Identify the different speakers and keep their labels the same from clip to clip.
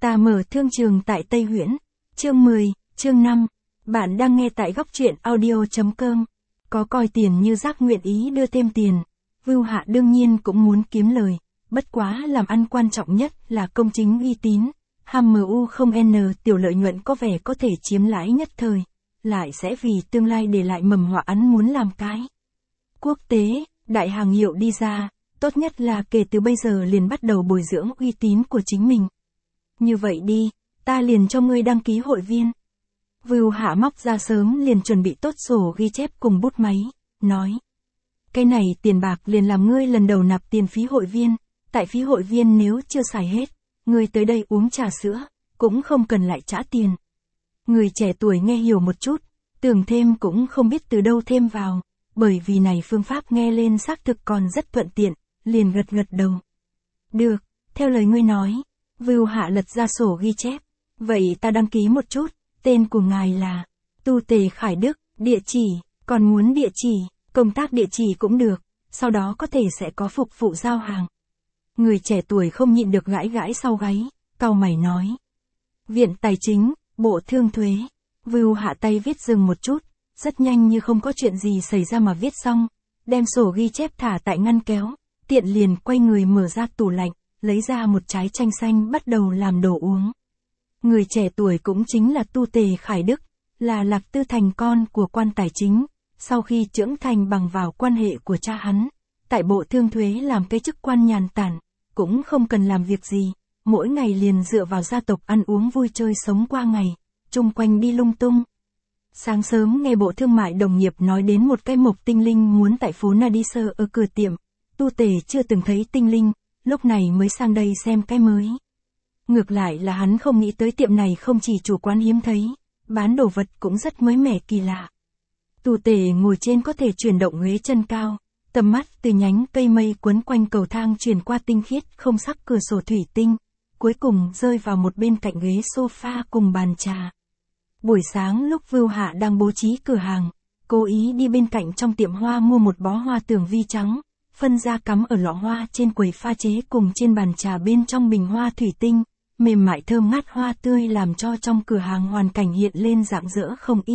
Speaker 1: Ta mở thương trường tại Tây Huyễn. Chương 10, chương 5. Bạn đang nghe tại góc truyện audio.com. Có coi tiền như rác nguyện ý đưa thêm tiền. Vưu Hạ đương nhiên cũng muốn kiếm lời. Bất quá làm ăn quan trọng nhất là công chính uy tín. HMU không N tiểu lợi nhuận có vẻ có thể chiếm lãi nhất thời. Lại sẽ vì tương lai để lại mầm họa hắn muốn làm cái. Quốc tế, đại hàng hiệu đi ra. Tốt nhất là kể từ bây giờ liền bắt đầu bồi dưỡng uy tín của chính mình. Như vậy đi, ta liền cho ngươi đăng ký hội viên. Vưu Hạ móc ra sớm liền chuẩn bị tốt sổ ghi chép cùng bút máy, nói. Cái này tiền bạc liền làm ngươi lần đầu nạp tiền phí hội viên, tại phí hội viên nếu chưa xài hết, ngươi tới đây uống trà sữa, cũng không cần lại trả tiền. Người trẻ tuổi nghe hiểu một chút, tưởng thêm cũng không biết từ đâu thêm vào, bởi vì này phương pháp nghe lên xác thực còn rất thuận tiện, liền gật gật đầu. Được, theo lời ngươi nói. Vưu Hạ lật ra sổ ghi chép. Vậy ta đăng ký một chút, tên của ngài là Tu Tề Khải Đức, địa chỉ, còn muốn địa chỉ, công tác địa chỉ cũng được, sau đó có thể sẽ có phục vụ giao hàng. Người trẻ tuổi không nhịn được gãi gãi sau gáy, cau mày nói. Viện Tài chính, Bộ Thương thuế. Vưu Hạ tay viết dừng một chút, rất nhanh như không có chuyện gì xảy ra mà viết xong, đem sổ ghi chép thả tại ngăn kéo, tiện liền quay người mở ra tủ lạnh. Lấy ra một trái chanh xanh bắt đầu làm đồ uống. Người trẻ tuổi cũng chính là Tu Tề Khải Đức, là Lạc Tư Thành con của quan tài chính, sau khi trưởng thành bằng vào quan hệ của cha hắn, tại Bộ Thương thuế làm cái chức quan nhàn tản, cũng không cần làm việc gì, mỗi ngày liền dựa vào gia tộc ăn uống vui chơi sống qua ngày, chung quanh đi lung tung. Sáng sớm nghe Bộ Thương mại đồng nghiệp nói đến một cái mộc tinh linh muốn tại phố Nadisơ ở cửa tiệm, Tu Tề chưa từng thấy tinh linh. Lúc này mới sang đây xem cái mới. Ngược lại là hắn không nghĩ tới tiệm này không chỉ chủ quán hiếm thấy, bán đồ vật cũng rất mới mẻ kỳ lạ. Tu Tề ngồi trên có thể chuyển động ghế chân cao, tầm mắt từ nhánh cây mây quấn quanh cầu thang chuyển qua tinh khiết không sắc cửa sổ thủy tinh, cuối cùng rơi vào một bên cạnh ghế sofa cùng bàn trà. Buổi sáng lúc Vưu Hạ đang bố trí cửa hàng, cố ý đi bên cạnh trong tiệm hoa mua một bó hoa tường vi trắng. Phân ra cắm ở lọ hoa trên quầy pha chế cùng trên bàn trà bên trong bình hoa thủy tinh, mềm mại thơm ngát hoa tươi làm cho trong cửa hàng hoàn cảnh hiện lên rạng rỡ không ít.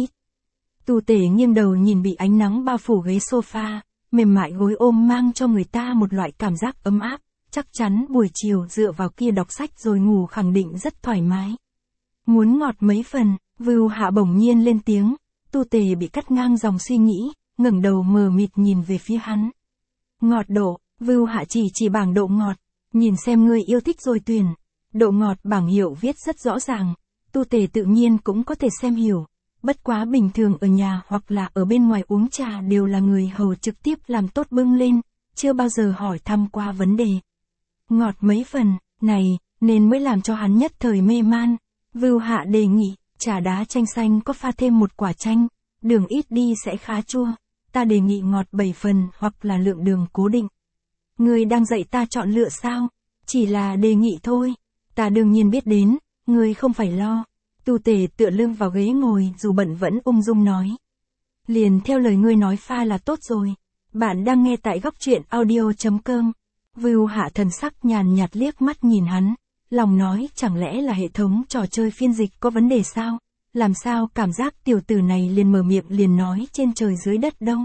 Speaker 1: Tu Tề nghiêng đầu nhìn bị ánh nắng bao phủ ghế sofa, mềm mại gối ôm mang cho người ta một loại cảm giác ấm áp, chắc chắn buổi chiều dựa vào kia đọc sách rồi ngủ khẳng định rất thoải mái. Muốn ngọt mấy phần, Vưu Hạ bỗng nhiên lên tiếng, Tu Tề bị cắt ngang dòng suy nghĩ, ngẩng đầu mờ mịt nhìn về phía hắn. Ngọt độ, Vưu Hạ chỉ bảng độ ngọt, nhìn xem ngươi yêu thích rồi tuyển. Độ ngọt bảng hiệu viết rất rõ ràng, Tu Tề tự nhiên cũng có thể xem hiểu, bất quá bình thường ở nhà hoặc là ở bên ngoài uống trà đều là người hầu trực tiếp làm tốt bưng lên, chưa bao giờ hỏi thăm qua vấn đề. Ngọt mấy phần, này, nên mới làm cho hắn nhất thời mê man. Vưu Hạ đề nghị, trà đá chanh xanh có pha thêm một quả chanh, đường ít đi sẽ khá chua. Ta đề nghị ngọt 7 phần hoặc là lượng đường cố định. Ngươi đang dạy ta chọn lựa sao? Chỉ là đề nghị thôi. Ta đương nhiên biết đến, ngươi không phải lo. Tu Tề tựa lưng vào ghế ngồi dù bận vẫn ung dung nói. Liền theo lời ngươi nói pha là tốt rồi. Bạn đang nghe tại góc truyện audio.com. Vưu Hạ thần sắc nhàn nhạt liếc mắt nhìn hắn. Lòng nói chẳng lẽ là hệ thống trò chơi phiên dịch có vấn đề sao? Làm sao cảm giác tiểu tử này liền mở miệng liền nói trên trời dưới đất đâu.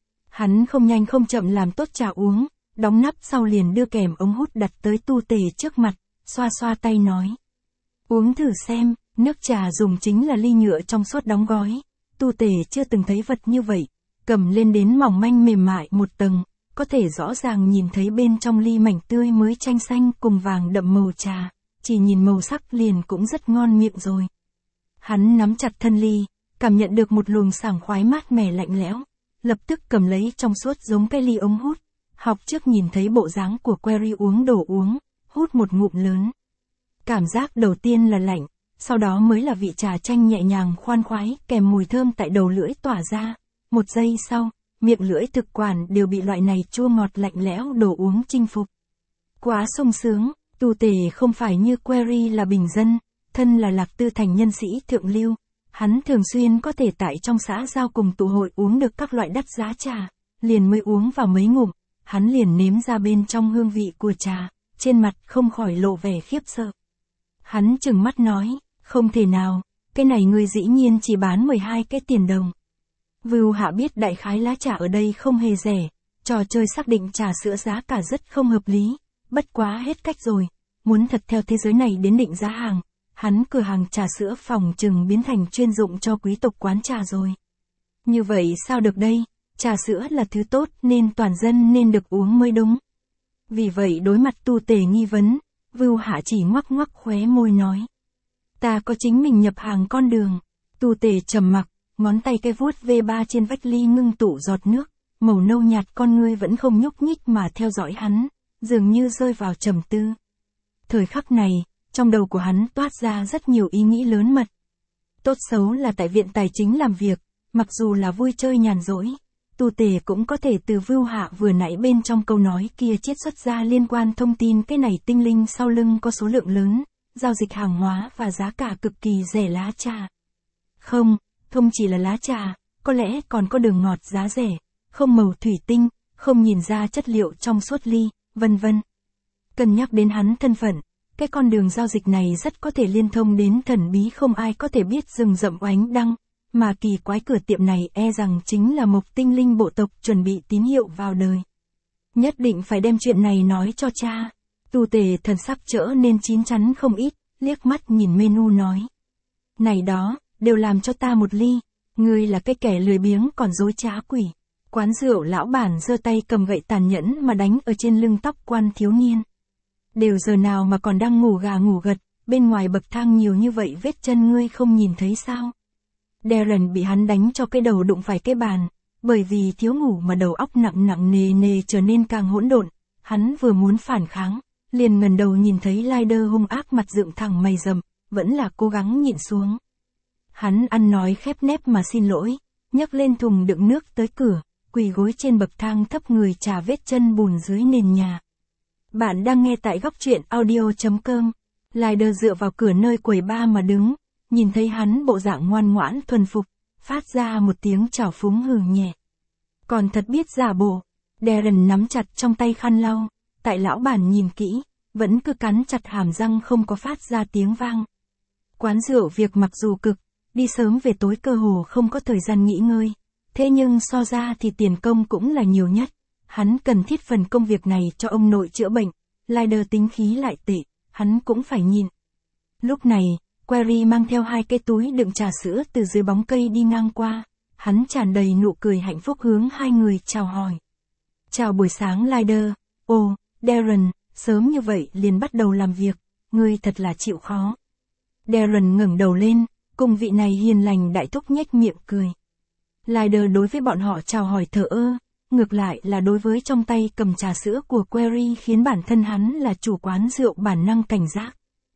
Speaker 1: Hắn không nhanh không chậm làm tốt trà uống, đóng nắp sau liền đưa kèm ống hút đặt tới Tu Tề trước mặt, xoa xoa tay nói. Uống thử xem, nước trà dùng chính là ly nhựa trong suốt đóng gói. Tu Tề chưa từng thấy vật như vậy, cầm lên đến mỏng manh mềm mại một tầng, có thể rõ ràng nhìn thấy bên trong ly mảnh tươi mới chanh xanh cùng vàng đậm màu trà, chỉ nhìn màu sắc liền cũng rất ngon miệng rồi. Hắn nắm chặt thân ly, cảm nhận được một luồng sảng khoái mát mẻ lạnh lẽo, lập tức cầm lấy trong suốt giống cái ly ống hút, học trước nhìn thấy bộ dáng của Query uống đồ uống, hút một ngụm lớn. Cảm giác đầu tiên là lạnh, sau đó mới là vị trà chanh nhẹ nhàng khoan khoái kèm mùi thơm tại đầu lưỡi tỏa ra. Một giây sau, miệng lưỡi thực quản đều bị loại này chua ngọt lạnh lẽo đồ uống chinh phục. Quá sung sướng, Tu Tề không phải như Query là bình dân. Thân là Lạc Tư Thành nhân sĩ thượng lưu, hắn thường xuyên có thể tại trong xã giao cùng tụ hội uống được các loại đắt giá trà, liền mới uống vào mấy ngụm, hắn liền nếm ra bên trong hương vị của trà, trên mặt không khỏi lộ vẻ khiếp sợ. Hắn trừng mắt nói, không thể nào, cái này ngươi dĩ nhiên chỉ bán 12 cái tiền đồng. Vưu Hạ biết đại khái lá trà ở đây không hề rẻ, trò chơi xác định trà sữa giá cả rất không hợp lý, bất quá hết cách rồi, muốn thật theo thế giới này đến định giá hàng, hắn cửa hàng trà sữa phòng chừng biến thành chuyên dụng cho quý tộc quán trà rồi. Như vậy sao được đây, trà sữa là thứ tốt nên toàn dân nên được uống mới đúng. Vì vậy đối mặt Tu Tề nghi vấn, Vưu Hạ chỉ ngoắc ngoắc khóe môi nói. Ta có chính mình nhập hàng con đường. Tu Tề trầm mặc, ngón tay cái vuốt V3 trên vách ly ngưng tụ giọt nước, màu nâu nhạt con ngươi vẫn không nhúc nhích mà theo dõi hắn, dường như rơi vào trầm tư. Thời khắc này, trong đầu của hắn toát ra rất nhiều ý nghĩ lớn mật. Tốt xấu là tại viện tài chính làm việc, mặc dù là vui chơi nhàn rỗi, Tu Tề cũng có thể từ Vưu Hạ vừa nãy bên trong câu nói kia chiết xuất ra liên quan thông tin cái này tinh linh sau lưng có số lượng lớn, giao dịch hàng hóa và giá cả cực kỳ rẻ lá trà. Không chỉ là lá trà, có lẽ còn có đường ngọt giá rẻ, không màu thủy tinh, không nhìn ra chất liệu trong suốt ly, vân vân. Cân nhắc đến hắn thân phận, cái con đường giao dịch này rất có thể liên thông đến thần bí không ai có thể biết rừng rậm oánh đăng, mà kỳ quái cửa tiệm này e rằng chính là một tinh linh bộ tộc chuẩn bị tín hiệu vào đời. Nhất định phải đem chuyện này nói cho cha. Tu Tề thần sắc trở nên chín chắn không ít, liếc mắt nhìn menu nói. Này đó, đều làm cho ta một ly, ngươi là cái kẻ lười biếng còn dối trá quỷ. Quán rượu lão bản giơ tay cầm gậy tàn nhẫn mà đánh ở trên lưng tóc quan thiếu niên. Đều giờ nào mà còn đang ngủ gà ngủ gật, bên ngoài bậc thang nhiều như vậy vết chân ngươi không nhìn thấy sao? Darren bị hắn đánh cho cái đầu đụng phải cái bàn, bởi vì thiếu ngủ mà đầu óc nặng nề trở nên càng hỗn độn, hắn vừa muốn phản kháng, liền ngẩng đầu nhìn thấy Ryder hung ác mặt dựng thẳng mày rậm, vẫn là cố gắng nhịn xuống. Hắn ăn nói khép nép mà xin lỗi, nhấc lên thùng đựng nước tới cửa, quỳ gối trên bậc thang thấp người chà vết chân bùn dưới nền nhà. Bạn đang nghe tại góc truyện audio.com. Ryder dựa vào cửa nơi quầy bar mà đứng, nhìn thấy hắn bộ dạng ngoan ngoãn thuần phục, phát ra một tiếng trào phúng hừ nhẹ. Còn thật biết giả bộ. Darren nắm chặt trong tay khăn lau, tại lão bản nhìn kỹ, vẫn cứ cắn chặt hàm răng không có phát ra tiếng vang. Quán rượu việc mặc dù cực, đi sớm về tối cơ hồ không có thời gian nghỉ ngơi, thế nhưng so ra thì tiền công cũng là nhiều nhất. Hắn cần thiết phần công việc này cho ông nội chữa bệnh, Ryder tính khí lại tệ, hắn cũng phải nhịn. Lúc này, Query mang theo 2 cái túi đựng trà sữa từ dưới bóng cây đi ngang qua, hắn tràn đầy nụ cười hạnh phúc hướng hai người chào hỏi. Chào buổi sáng Ryder, ồ, Darren, sớm như vậy liền bắt đầu làm việc, ngươi thật là chịu khó. Darren ngẩng đầu lên, cùng vị này hiền lành đại thúc nhếch miệng cười. Ryder đối với bọn họ chào hỏi thờ ơ, ngược lại là đối với trong tay cầm trà sữa của Query khiến bản thân hắn là chủ quán rượu bản năng cảnh giác.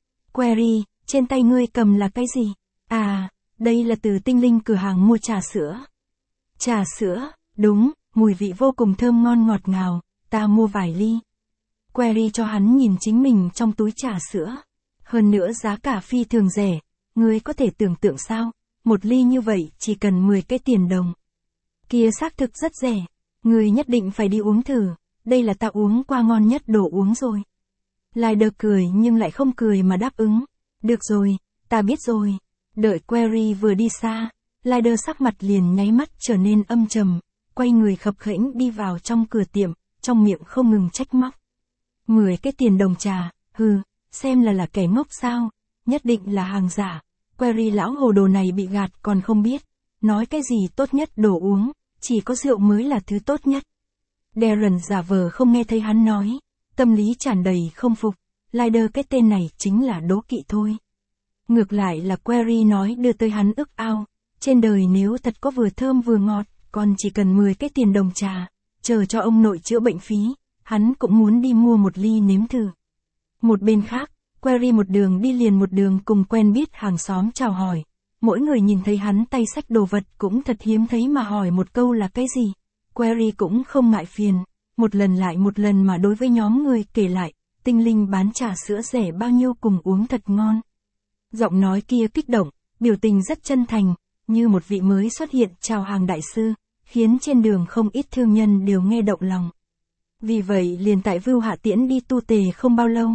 Speaker 1: Query, trên tay ngươi cầm là cái gì? À, đây là từ tinh linh cửa hàng mua trà sữa. Trà sữa, đúng, mùi vị vô cùng thơm ngon ngọt ngào, ta mua vài ly. Query cho hắn nhìn chính mình trong túi trà sữa. Hơn nữa giá cả phi thường rẻ, ngươi có thể tưởng tượng sao, một ly như vậy chỉ cần 10 cái tiền đồng. Kia xác thực rất rẻ, ngươi nhất định phải đi uống thử, đây là ta uống qua ngon nhất đồ uống rồi. Ryder cười nhưng lại không cười mà đáp ứng. Được rồi, ta biết rồi. Đợi Query vừa đi xa, Ryder sắc mặt liền nháy mắt trở nên âm trầm, quay người khập khễnh đi vào trong cửa tiệm, trong miệng không ngừng trách móc. 10 cái tiền đồng trà, xem là kẻ ngốc sao, nhất định là hàng giả. Query lão hồ đồ này bị gạt còn không biết, nói cái gì tốt nhất đồ uống, chỉ có rượu mới là thứ tốt nhất. Darren giả vờ không nghe thấy hắn nói, tâm lý tràn đầy không phục, Ryder cái tên này chính là đố kỵ thôi. Ngược lại là Query nói đưa tới hắn ức ao, trên đời nếu thật có vừa thơm vừa ngọt, còn chỉ cần 10 cái tiền đồng trà, chờ cho ông nội chữa bệnh phí, hắn cũng muốn đi mua một ly nếm thử. Một bên khác, Query một đường đi liền một đường cùng quen biết hàng xóm chào hỏi, mỗi người nhìn thấy hắn tay xách đồ vật cũng thật hiếm thấy mà hỏi một câu là cái gì. Query cũng không ngại phiền, một lần lại một lần mà đối với nhóm người kể lại, tinh linh bán trà sữa rẻ bao nhiêu cùng uống thật ngon. Giọng nói kia kích động, biểu tình rất chân thành, như một vị mới xuất hiện chào hàng đại sư, khiến trên đường không ít thương nhân đều nghe động lòng. Vì vậy liền tại Vưu Hạ tiễn đi Tu Tề không bao lâu,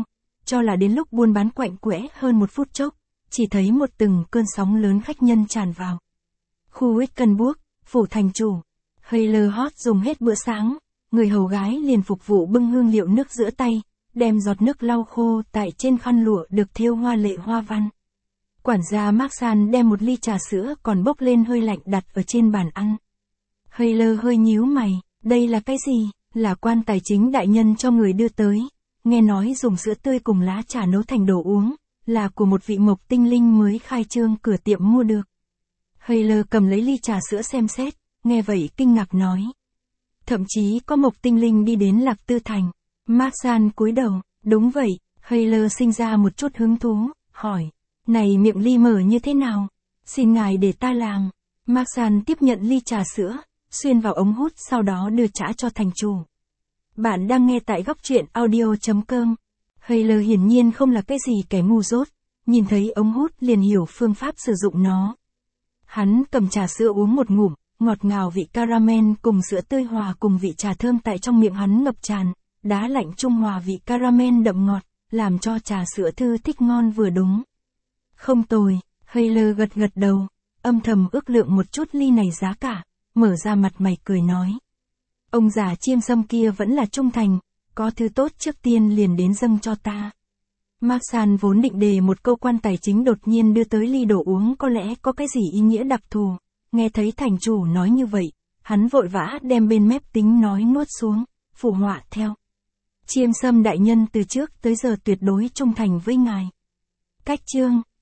Speaker 1: cho là đến lúc buôn bán quạnh quẽ hơn một phút chốc, chỉ thấy một từng cơn sóng lớn khách nhân tràn vào. Khu Wickenburg, phủ thành chủ. Hayler Hot dùng hết bữa sáng, người hầu gái liền phục vụ bưng hương liệu nước rửa tay, đem giọt nước lau khô tại trên khăn lụa được thêu hoa lệ hoa văn. Quản gia Marsan đem một ly trà sữa còn bốc lên hơi lạnh đặt ở trên bàn ăn. Hayler hơi nhíu mày, đây là cái gì? Là quan tài chính đại nhân cho người đưa tới. Nghe nói dùng sữa tươi cùng lá trà nấu thành đồ uống, là của một vị mộc tinh linh mới khai trương cửa tiệm mua được. Hayler cầm lấy ly trà sữa xem xét, nghe vậy kinh ngạc nói. Thậm chí có mộc tinh linh đi đến Lạc Tư Thành. Marsan cúi đầu, đúng vậy. Hayler sinh ra một chút hứng thú, hỏi. Này miệng ly mở như thế nào? Xin ngài để ta làm. Marsan tiếp nhận ly trà sữa, xuyên vào ống hút sau đó đưa trả cho thành chủ. Bạn đang nghe tại góc truyện audio.com. Hayler hiển nhiên không là cái gì kẻ ngu dốt, nhìn thấy ống hút liền hiểu phương pháp sử dụng nó. Hắn cầm trà sữa uống một ngụm, ngọt ngào vị caramel cùng sữa tươi hòa cùng vị trà thơm tại trong miệng hắn ngập tràn, đá lạnh trung hòa vị caramel đậm ngọt, làm cho trà sữa thư thích ngon vừa đúng. Không tồi, Hayler gật gật đầu, âm thầm ước lượng một chút ly này giá cả, mở ra mặt mày cười nói. Ông già chiêm sâm kia vẫn là trung thành, có thứ tốt trước tiên liền đến dâng cho ta. Marsan vốn định đề một câu quan tài chính đột nhiên đưa tới ly đồ uống có lẽ có cái gì ý nghĩa đặc thù, nghe thấy thành chủ nói như vậy, hắn vội vã đem bên mép tính nói nuốt xuống, phụ họa theo. Chiêm sâm đại nhân từ trước tới giờ tuyệt đối trung thành với ngài. Cách chương